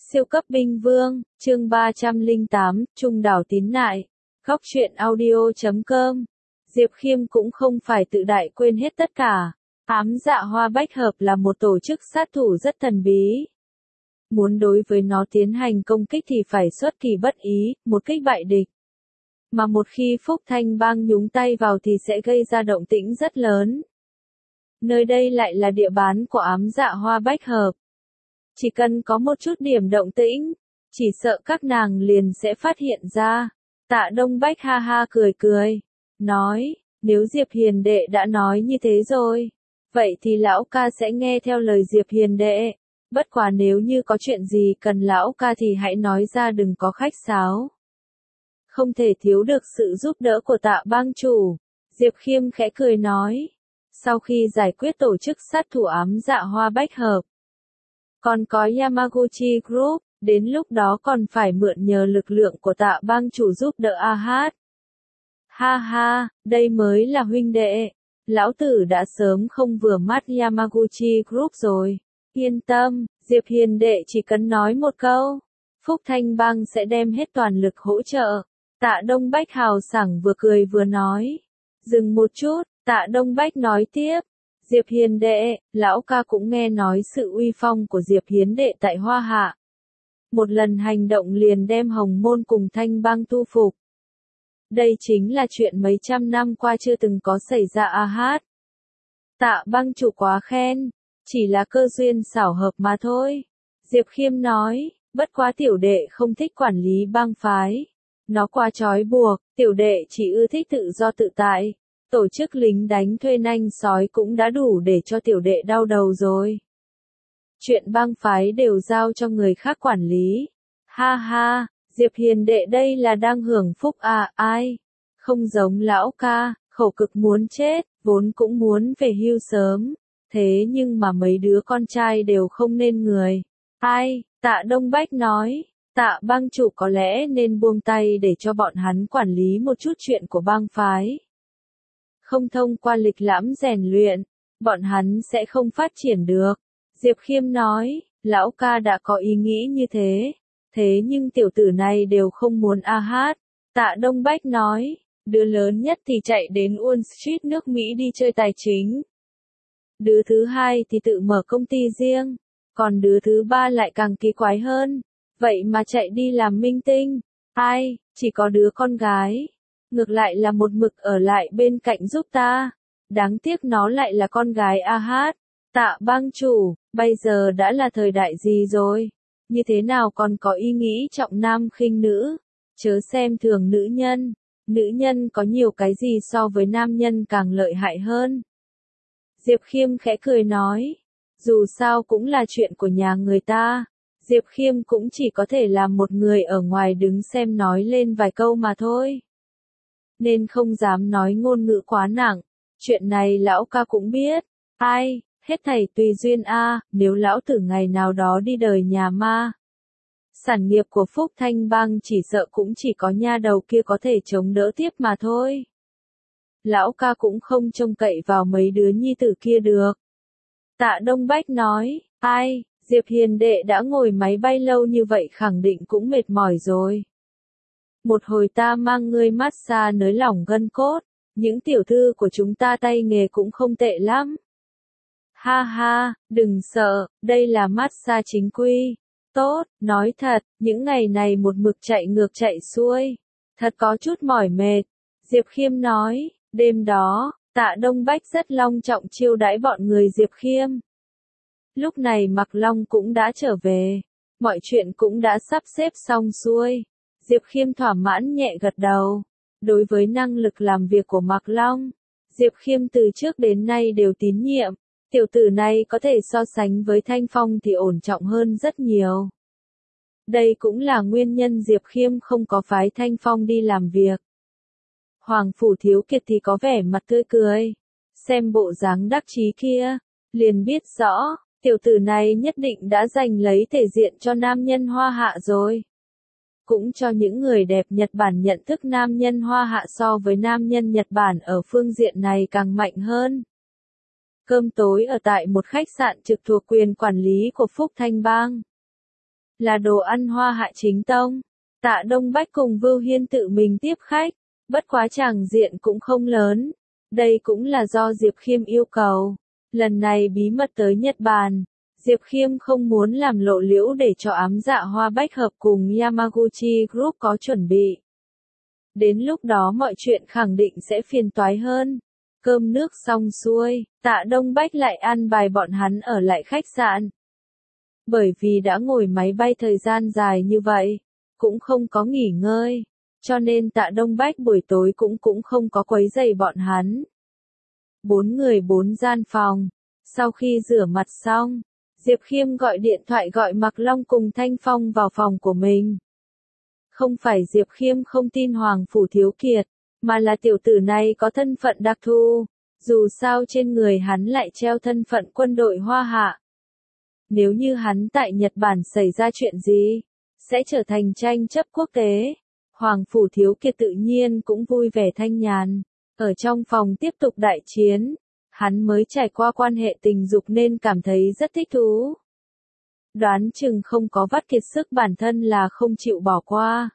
Siêu cấp binh vương, chương 308, Trung đảo tín nại. Góc truyện audio.com. Diệp Khiêm cũng không phải tự đại quên hết tất cả. Ám dạ hoa bách hợp là một tổ chức sát thủ rất thần bí. Muốn đối với nó tiến hành công kích thì phải xuất kỳ bất ý, một kích bại địch. Mà một khi Phúc Thanh Bang nhúng tay vào thì sẽ gây ra động tĩnh rất lớn. Nơi đây lại là địa bàn của ám dạ hoa bách hợp. Chỉ cần có một chút điểm động tĩnh, chỉ sợ các nàng liền sẽ phát hiện ra. Tạ Đông Bách ha ha cười cười, nói, nếu Diệp Hiền đệ đã nói như thế rồi, vậy thì lão ca sẽ nghe theo lời Diệp Hiền đệ. Bất quá nếu như có chuyện gì cần lão ca thì hãy nói ra, đừng có khách sáo. Không thể thiếu được sự giúp đỡ của Tạ bang chủ. Diệp Khiêm khẽ cười nói, sau khi giải quyết tổ chức sát thủ ám dạ hoa bách hợp, còn có Yamaguchi Group, đến lúc đó còn phải mượn nhờ lực lượng của Tạ bang chủ giúp đỡ AH. Ha ha, đây mới là huynh đệ. Lão tử đã sớm không vừa mắt Yamaguchi Group rồi. Yên tâm, Diệp Hiền đệ chỉ cần nói một câu, Phúc Thanh Bang sẽ đem hết toàn lực hỗ trợ. Tạ Đông Bách hào sảng vừa cười vừa nói. Dừng một chút, Tạ Đông Bách nói tiếp. Diệp Hiền đệ, lão ca cũng nghe nói sự uy phong của Diệp Hiền đệ tại Hoa Hạ. Một lần hành động liền đem Hồng Môn cùng Thanh Bang thu phục. Đây chính là chuyện mấy trăm năm qua chưa từng có xảy ra AH. Tạ bang chủ quá khen, chỉ là cơ duyên xảo hợp mà thôi. Diệp Khiêm nói, bất quá tiểu đệ không thích quản lý bang phái. Nó quá trói buộc, tiểu đệ chỉ ưa thích tự do tự tại. Tổ chức lính đánh thuê nanh sói cũng đã đủ để cho tiểu đệ đau đầu rồi. Chuyện bang phái đều giao cho người khác quản lý. Ha ha, Diệp Hiền đệ đây là đang hưởng phúc à, ai? Không giống lão ca, khẩu cực muốn chết, vốn cũng muốn về hưu sớm. Thế nhưng mà mấy đứa con trai đều không nên người. Ai? Tạ Đông Bách nói, Tạ bang chủ có lẽ nên buông tay để cho bọn hắn quản lý một chút chuyện của bang phái. Không thông qua lịch lãm rèn luyện, bọn hắn sẽ không phát triển được. Diệp Khiêm nói, lão ca đã có ý nghĩ như thế. Thế nhưng tiểu tử này đều không muốn AH. Tạ Đông Bách nói, đứa lớn nhất thì chạy đến Wall Street nước Mỹ đi chơi tài chính. Đứa thứ hai thì tự mở công ty riêng. Còn đứa thứ ba lại càng kỳ quái hơn. Vậy mà chạy đi làm minh tinh. Ai, chỉ có đứa con gái. Ngược lại là một mực ở lại bên cạnh giúp ta. Đáng tiếc nó lại là con gái AH. Tạ bang chủ, bây giờ đã là thời đại gì rồi? Như thế nào còn có ý nghĩ trọng nam khinh nữ? Chớ xem thường nữ nhân. Nữ nhân có nhiều cái gì so với nam nhân càng lợi hại hơn. Diệp Khiêm khẽ cười nói. Dù sao cũng là chuyện của nhà người ta. Diệp Khiêm cũng chỉ có thể là một người ở ngoài đứng xem nói lên vài câu mà thôi. Nên không dám nói ngôn ngữ quá nặng. Chuyện này lão ca cũng biết. Ai, hết thảy tùy duyên a, nếu lão tử ngày nào đó đi đời nhà ma. Sản nghiệp của Phúc Thanh Bang chỉ sợ cũng chỉ có nha đầu kia có thể chống đỡ tiếp mà thôi. Lão ca cũng không trông cậy vào mấy đứa nhi tử kia được. Tạ Đông Bách nói, ai, Diệp Hiền đệ đã ngồi máy bay lâu như vậy khẳng định cũng mệt mỏi rồi. Một hồi ta mang ngươi massage nới lỏng gân cốt, những tiểu thư của chúng ta tay nghề cũng không tệ lắm. Ha ha, đừng sợ, đây là massage chính quy. Tốt, nói thật, những ngày này một mực chạy ngược chạy xuôi. Thật có chút mỏi mệt. Diệp Khiêm nói, đêm đó, Tạ Đông Bách rất long trọng chiêu đãi bọn người Diệp Khiêm. Lúc này Mạc Long cũng đã trở về. Mọi chuyện cũng đã sắp xếp xong xuôi. Diệp Khiêm thỏa mãn nhẹ gật đầu. Đối với năng lực làm việc của Mạc Long, Diệp Khiêm từ trước đến nay đều tín nhiệm. Tiểu tử này có thể so sánh với Thanh Phong thì ổn trọng hơn rất nhiều. Đây cũng là nguyên nhân Diệp Khiêm không có phái Thanh Phong đi làm việc. Hoàng Phủ Thiếu Kiệt thì có vẻ mặt tươi cười. Xem bộ dáng đắc chí kia, liền biết rõ, tiểu tử này nhất định đã giành lấy thể diện cho nam nhân Hoa Hạ rồi. Cũng cho những người đẹp Nhật Bản nhận thức nam nhân Hoa Hạ so với nam nhân Nhật Bản ở phương diện này càng mạnh hơn. Cơm tối ở tại một khách sạn trực thuộc quyền quản lý của Phúc Thanh Bang. là đồ ăn hoa hạ chính tông. Tạ Đông Bách cùng Vưu Hiên tự mình tiếp khách, bất quá tràng diện cũng không lớn. Đây cũng là do Diệp Khiêm yêu cầu. Lần này bí mật tới Nhật Bản, Diệp Khiêm không muốn làm lộ liễu để cho Ám Dạ Hoa Bách Hợp cùng Yamaguchi Group có chuẩn bị. Đến lúc đó mọi chuyện khẳng định sẽ phiền toái hơn. Cơm nước xong xuôi, Tạ Đông Bách lại an bài bọn hắn ở lại khách sạn. Bởi vì đã ngồi máy bay thời gian dài như vậy, cũng không có nghỉ ngơi, cho nên Tạ Đông Bách buổi tối cũng không có quấy rầy bọn hắn. 4 người 4 gian phòng. Sau khi rửa mặt xong, Diệp Khiêm gọi điện thoại gọi Mạc Long cùng Thanh Phong vào phòng của mình. Không phải Diệp Khiêm không tin Hoàng Phủ Thiếu Kiệt, mà là tiểu tử này có thân phận đặc thù, dù sao trên người hắn lại treo thân phận quân đội Hoa Hạ. Nếu như hắn tại Nhật Bản xảy ra chuyện gì, sẽ trở thành tranh chấp quốc tế. Hoàng Phủ Thiếu Kiệt tự nhiên cũng vui vẻ thanh nhàn, ở trong phòng tiếp tục đại chiến. Hắn mới trải qua quan hệ tình dục nên cảm thấy rất thích thú. Đoán chừng không có vắt kiệt sức bản thân là không chịu bỏ qua.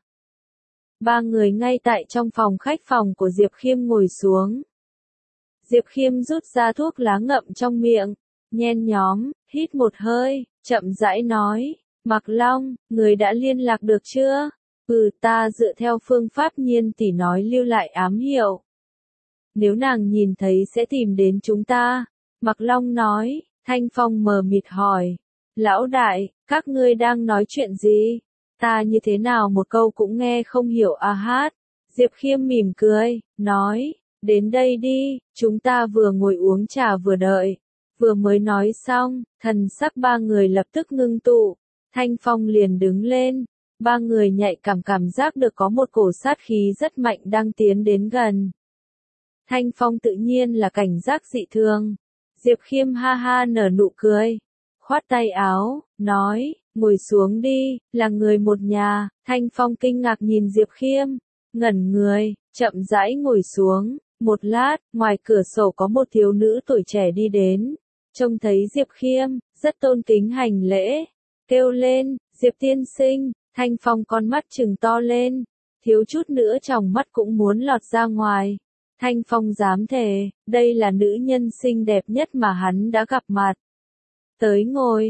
3 người ngay tại trong phòng khách phòng của Diệp Khiêm ngồi xuống. Diệp Khiêm rút ra thuốc lá ngậm trong miệng, nhen nhóm, hít một hơi, chậm rãi nói, Mạc Long, người đã liên lạc được chưa? Ta dựa theo phương pháp Nhiên tỷ nói lưu lại ám hiệu. Nếu nàng nhìn thấy sẽ tìm đến chúng ta. Mạc Long nói. Thanh Phong mờ mịt hỏi. Lão đại, các ngươi đang nói chuyện gì? Ta như thế nào một câu cũng nghe không hiểu a hát. Diệp Khiêm mỉm cười, nói, đến đây đi, chúng ta vừa ngồi uống trà vừa đợi. Vừa mới nói xong, thần sắc 3 người lập tức ngưng tụ. Thanh Phong liền đứng lên. 3 người nhạy cảm giác được có một cổ sát khí rất mạnh đang tiến đến gần. Thanh Phong tự nhiên là cảnh giác dị thường. Diệp Khiêm ha ha nở nụ cười, khoát tay áo, nói, ngồi xuống đi, là người một nhà. Thanh Phong kinh ngạc nhìn Diệp Khiêm, ngẩn người, chậm rãi ngồi xuống. Một lát, ngoài cửa sổ có một thiếu nữ tuổi trẻ đi đến, trông thấy Diệp Khiêm, rất tôn kính hành lễ, kêu lên, Diệp tiên sinh. Thanh Phong con mắt trừng to lên, thiếu chút nữa tròng mắt cũng muốn lọt ra ngoài. Thanh Phong dám thề, đây là nữ nhân xinh đẹp nhất mà hắn đã gặp mặt. Tới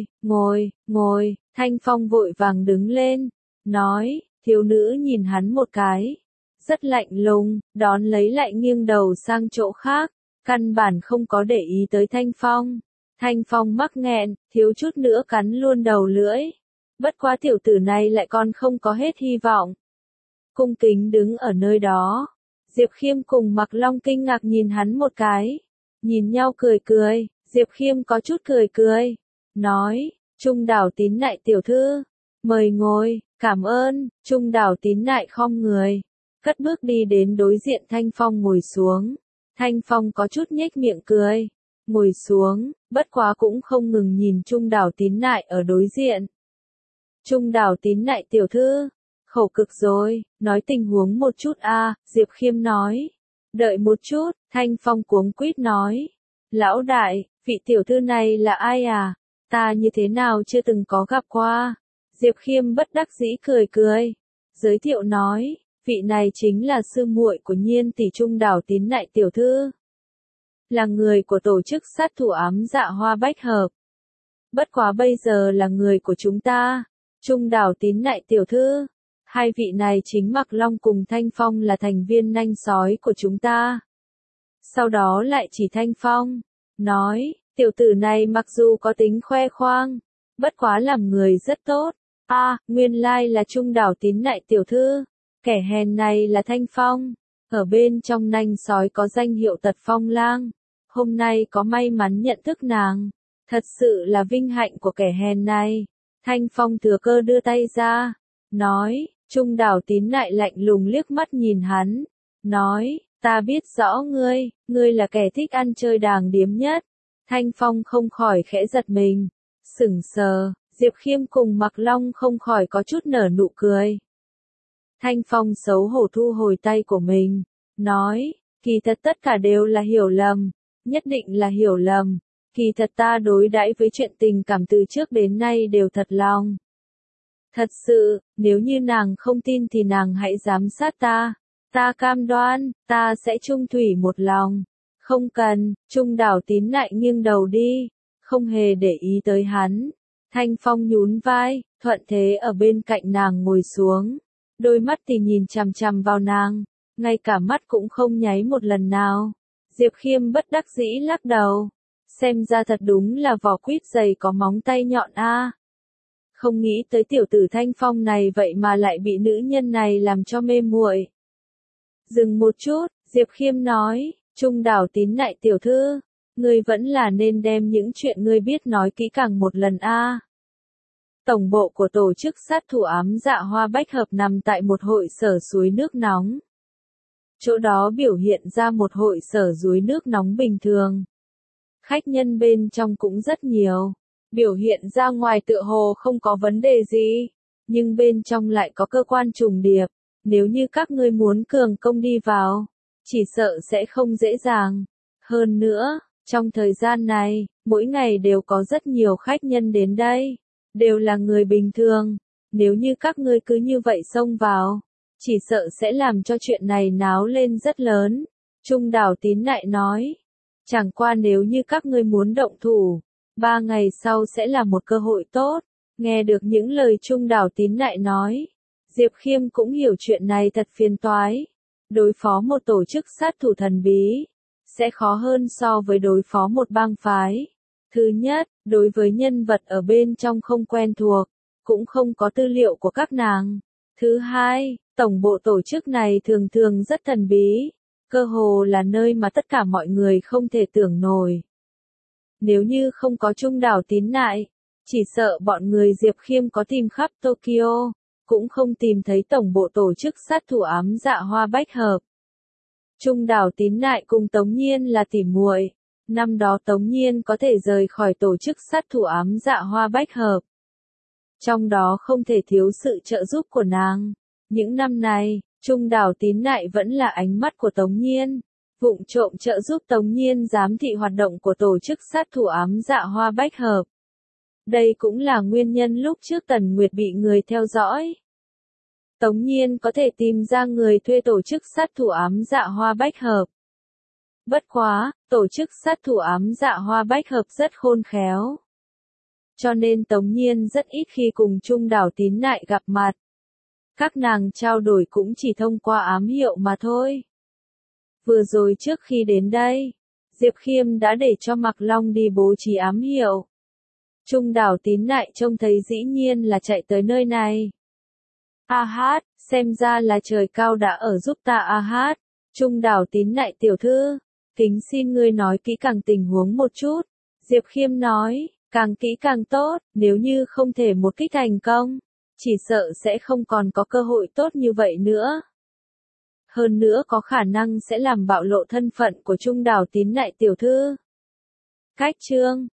ngồi, Thanh Phong vội vàng đứng lên, nói, thiếu nữ nhìn hắn một cái, rất lạnh lùng, đón lấy lại nghiêng đầu sang chỗ khác, căn bản không có để ý tới Thanh Phong. Thanh Phong mắc nghẹn, thiếu chút nữa cắn luôn đầu lưỡi. Bất quá tiểu tử này lại còn không có hết hy vọng. Cung kính đứng ở nơi đó. Diệp Khiêm cùng Mạc Long kinh ngạc nhìn hắn một cái. Nhìn nhau cười, Diệp Khiêm có chút cười. Nói, Trung Đảo Tín Nại tiểu thư. Mời ngồi, cảm ơn. Trung Đảo Tín Nại khom người. Cất bước đi đến đối diện Thanh Phong ngồi xuống. Thanh Phong có chút nhếch miệng cười. Ngồi xuống, bất quá cũng không ngừng nhìn Trung Đảo Tín Nại ở đối diện. Trung Đảo Tín Nại tiểu thư, khẩu cực rồi, nói tình huống một chút a. Diệp Khiêm nói. Đợi một chút, Thanh Phong cuống quýt nói. Lão đại, vị tiểu thư này là ai à? Ta như thế nào chưa từng có gặp qua. Diệp Khiêm bất đắc dĩ cười. Giới thiệu nói, vị này chính là sư muội của Nhiên tỷ Trung Đảo Tín Nại tiểu thư. Là người của tổ chức sát thủ Ám Dạ Hoa Bách Hợp. Bất quá bây giờ là người của chúng ta. Trung Đảo Tín Nại tiểu thư. Hai vị này chính Mạc Long cùng Thanh Phong là thành viên nanh sói của chúng ta. Sau đó lại chỉ Thanh Phong. Nói, tiểu tử này mặc dù có tính khoe khoang, bất quá làm người rất tốt. Nguyên lai là Trung Đảo Tín Nại tiểu thư. Kẻ hèn này là Thanh Phong. Ở bên trong nanh sói có danh hiệu Tật Phong Lang. Hôm nay có may mắn nhận thức nàng. Thật sự là vinh hạnh của kẻ hèn này. Thanh Phong thừa cơ đưa tay ra. Nói, Trung Đảo Tín Nại lạnh lùng liếc mắt nhìn hắn. Nói, ta biết rõ ngươi là kẻ thích ăn chơi đàng điếm nhất. Thanh Phong không khỏi khẽ giật mình. Sững sờ, Diệp Khiêm cùng Mạc Long không khỏi có chút nở nụ cười. Thanh Phong xấu hổ thu hồi tay của mình. Nói, kỳ thật tất cả đều là hiểu lầm. Nhất định là hiểu lầm. Kỳ thật ta đối đãi với chuyện tình cảm từ trước đến nay đều thật lòng. Thật sự, nếu như nàng không tin thì nàng hãy giám sát ta. Ta cam đoan, ta sẽ trung thủy một lòng. Không cần, Trung Đảo Tín lại nghiêng đầu đi, không hề để ý tới hắn. Thanh Phong nhún vai, thuận thế ở bên cạnh nàng ngồi xuống. Đôi mắt thì nhìn chằm chằm vào nàng, ngay cả mắt cũng không nháy một lần nào. Diệp Khiêm bất đắc dĩ lắc đầu. Xem ra thật đúng là vỏ quýt dày có móng tay nhọn a. Không nghĩ tới tiểu tử Thanh Phong này vậy mà lại bị nữ nhân này làm cho mê muội. Dừng một chút, Diệp Khiêm nói, Trung Đảo Tín lại tiểu thư, ngươi vẫn là nên đem những chuyện ngươi biết nói kỹ càng một lần a. Tổng bộ của tổ chức sát thủ ám dạ Hoa Bách Hợp nằm tại một hội sở suối nước nóng. Chỗ đó biểu hiện ra một hội sở suối nước nóng bình thường. Khách nhân bên trong cũng rất nhiều. Biểu hiện ra ngoài tựa hồ không có vấn đề gì. Nhưng bên trong lại có cơ quan trùng điệp. Nếu như các ngươi muốn cường công đi vào, chỉ sợ sẽ không dễ dàng. Hơn nữa, trong thời gian này, mỗi ngày đều có rất nhiều khách nhân đến đây. Đều là người bình thường. Nếu như các ngươi cứ như vậy xông vào, chỉ sợ sẽ làm cho chuyện này náo lên rất lớn. Trung Đảo Tín lại nói. Chẳng qua nếu như các ngươi muốn động thủ, 3 ngày sau sẽ là một cơ hội tốt. Nghe được những lời Trung Đảo Tín lại nói, Diệp Khiêm cũng hiểu chuyện này thật phiền toái. Đối phó một tổ chức sát thủ thần bí, sẽ khó hơn so với đối phó một bang phái. Thứ nhất, đối với nhân vật ở bên trong không quen thuộc, cũng không có tư liệu của các nàng. Thứ hai, tổng bộ tổ chức này thường thường rất thần bí. Cơ hồ là nơi mà tất cả mọi người không thể tưởng nổi. Nếu như không có Trung Đảo Tín lại, chỉ sợ bọn người Diệp Khiêm có tìm khắp Tokyo, cũng không tìm thấy tổng bộ tổ chức sát thủ ám dạ Hoa Bách Hợp. Trung Đảo Tín lại cùng Tống Nhiên là tỉ muội. Năm đó Tống Nhiên có thể rời khỏi tổ chức sát thủ ám dạ Hoa Bách Hợp. Trong đó không thể thiếu sự trợ giúp của nàng. Những năm này, Trung Đảo Tín lại vẫn là ánh mắt của Tống Nhiên, vụng trộm trợ giúp Tống Nhiên giám thị hoạt động của tổ chức sát thủ ám dạ Hoa Bách Hợp. Đây cũng là nguyên nhân lúc trước Tần Nguyệt bị người theo dõi. Tống Nhiên có thể tìm ra người thuê tổ chức sát thủ ám dạ Hoa Bách Hợp. Bất quá, tổ chức sát thủ ám dạ Hoa Bách Hợp rất khôn khéo. Cho nên Tống Nhiên rất ít khi cùng Trung Đảo Tín lại gặp mặt. Các nàng trao đổi cũng chỉ thông qua ám hiệu mà thôi. Vừa rồi trước khi đến đây, Diệp Khiêm đã để cho Mạc Long đi bố trí ám hiệu. Trung Đảo Tín lại trông thấy dĩ nhiên là chạy tới nơi này. A hát, xem ra là trời cao đã ở giúp ta A hát. Trung Đảo Tín lại tiểu thư, kính xin ngươi nói kỹ càng tình huống một chút. Diệp Khiêm nói, càng kỹ càng tốt, nếu như không thể một kích thành công, chỉ sợ sẽ không còn có cơ hội tốt như vậy nữa. Hơn nữa có khả năng sẽ làm bạo lộ thân phận của Trung Đảo Tín lại tiểu thư. Cách chương